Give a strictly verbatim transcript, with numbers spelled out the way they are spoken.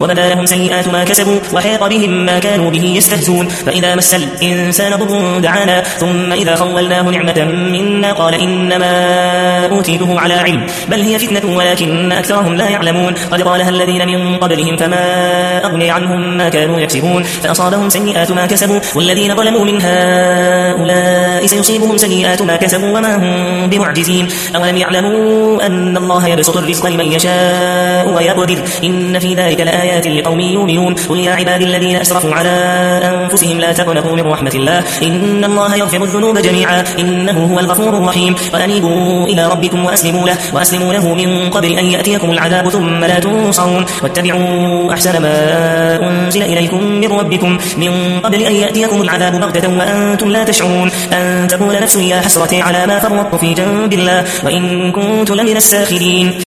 وبدا لهم سيئات ما كسبوا وحيق بهم ما كانوا به يستهزون. فإذا مس الإنسان ضر دعانا ثم إذا خولناه نعمة منا قال إنما أوتيته على علم بل هي فتنة ولكن أكثرهم لا يعلمون. قد قالها الذين من قبلهم فما أغني عنهم ما كانوا يكسبون فأصابهم سيئات ما كسبوا والذين ظلموا من هؤلاء سيصيبهم سيئات ما كسبوا وما هم بمعجزين. أولم يعلموا أن الله يبسط الرزق لمن يشاء ويقدر إن في ذلك لآيات لقوم يؤمنون. قل يا عبادي الذين أسرفوا على أنفسهم لا تقنطوا من رحمة الله إن الله يغفر الذنوب جميعا إنه هو الغفور الرحيم. وأنيبوا إلى ربكم وأسلموا له وأسلموا له من قبل أن يأتيكم العذاب ثم لا تنصرون. واتبعوا أحسن ما أنزل إليكم من ربكم من قبل أن يأتيكم العذاب بغتة وأنتم لا تشعرون أن تقول نفس يا حسرتي على ما فرطت في جنب الله وإن كنت لمن الساخرين.